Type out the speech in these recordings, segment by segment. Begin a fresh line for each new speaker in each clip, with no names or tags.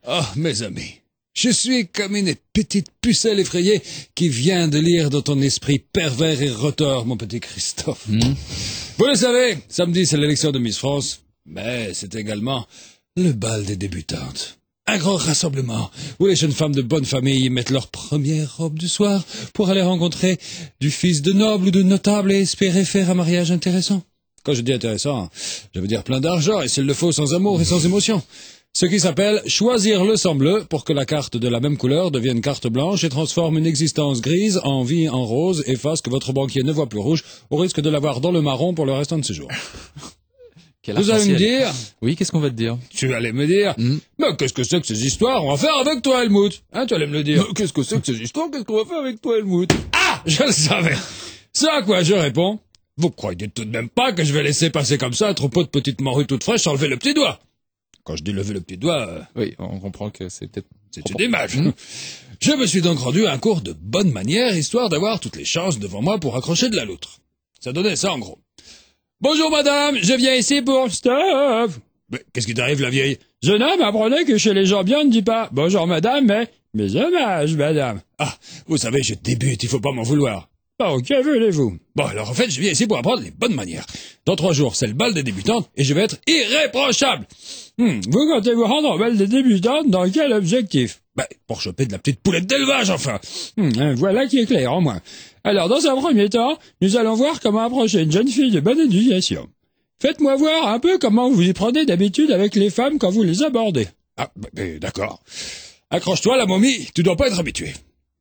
Oh, mes amis, je suis comme une petite pucelle effrayée qui vient de lire dans ton esprit pervers et retors, mon petit Christophe. Vous le savez, samedi c'est l'élection de Miss France, mais c'est également le bal des débutantes. Un grand rassemblement où les jeunes femmes de bonne famille mettent leur première robe du soir pour aller rencontrer du fils de noble ou de notable et espérer faire un mariage intéressant. Quand je dis intéressant, je veux dire plein d'argent et s'il le faut sans amour et sans émotion. Ce qui s'appelle choisir le sang bleu pour que la carte de la même couleur devienne carte blanche et transforme une existence grise en vie en rose et fasse que votre banquier ne voit plus rouge au risque de l'avoir dans le marron pour le restant de ses jours. Vous allez me dire...
Oui, qu'est-ce qu'on va te dire?
Tu allais me dire... Mais qu'est-ce que c'est que ces histoires? On va faire avec toi, Helmut. Hein, tu allais me le dire. Mais qu'est-ce que c'est que ces histoires? Qu'est-ce qu'on va faire avec toi, Helmut? Ah, je le savais. C'est à quoi je réponds. Vous croyez tout de même pas que je vais laisser passer comme ça un troupeau de petites morues toutes fraîches sans lever le petit doigt? Quand je dis lever le petit doigt...
Oui, on comprend que c'est peut-être...
C'est une image. Je me suis donc rendu à un cours de bonne manière, histoire d'avoir toutes les chances devant moi pour accrocher de la loutre. Ça donnait ça, en gros. Bonjour, madame, je viens ici pour... Stop! Mais qu'est-ce qui t'arrive, la vieille? Jeune homme, apprenez que chez les gens bien, on ne dit pas « Bonjour, madame », mais « Mes hommages, madame ». Ah, vous savez, je débute, il faut pas m'en vouloir. Bon, que voulez-vous? Bon, alors en fait, je viens ici pour apprendre les bonnes manières. Dans 3 jours, c'est le bal des débutantes et je vais être irréprochable. Vous comptez vous rendre au bal des débutantes dans quel objectif? Pour choper de la petite poulette d'élevage, enfin. Voilà qui est clair, au moins. Alors, dans un premier temps, nous allons voir comment approcher une jeune fille de bonne éducation. Faites-moi voir un peu comment vous y prenez d'habitude avec les femmes quand vous les abordez. Ah, d'accord. Accroche-toi, la momie, tu dois pas être habitué.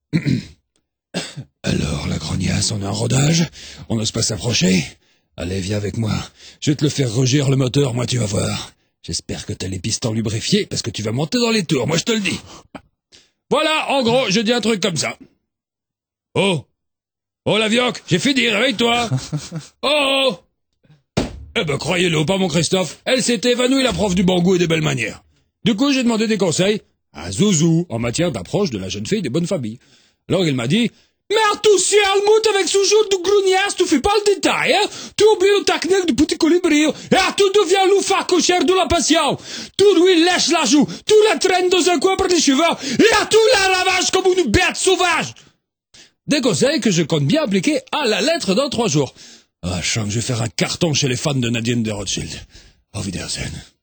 Alors, la grognasse, on a un rodage, on n'ose pas s'approcher. Allez, viens avec moi, je vais te le faire rugir le moteur, moi tu vas voir. J'espère que t'as les pistons lubrifiés, parce que tu vas monter dans les tours, moi je te le dis. Voilà, en gros, je dis un truc comme ça. Oh la vioque, j'ai fini, réveille-toi. Oh Eh ben, croyez-le pas, mon Christophe, elle s'est évanouie, la prof du bon goût et des belles manières. Du coup, j'ai demandé des conseils à Zouzou en matière d'approche de la jeune fille des bonnes familles. Alors il m'a dit, mais tu sais, Helmut, avec ce jeu de grognasse, tu fais pas le détail, hein? Tu oublies le technique du petit colibri, et tu deviens loufac au cher de la passion. Tu lui lèches la joue, tu la traînes dans un coin par les cheveux, et tu la ravages comme une bête sauvage. Des conseils que je compte bien appliquer à la lettre dans 3 jours. Ah, je sens que je vais faire un carton chez les fans de Nadine de Rothschild. Auf Wiedersehen.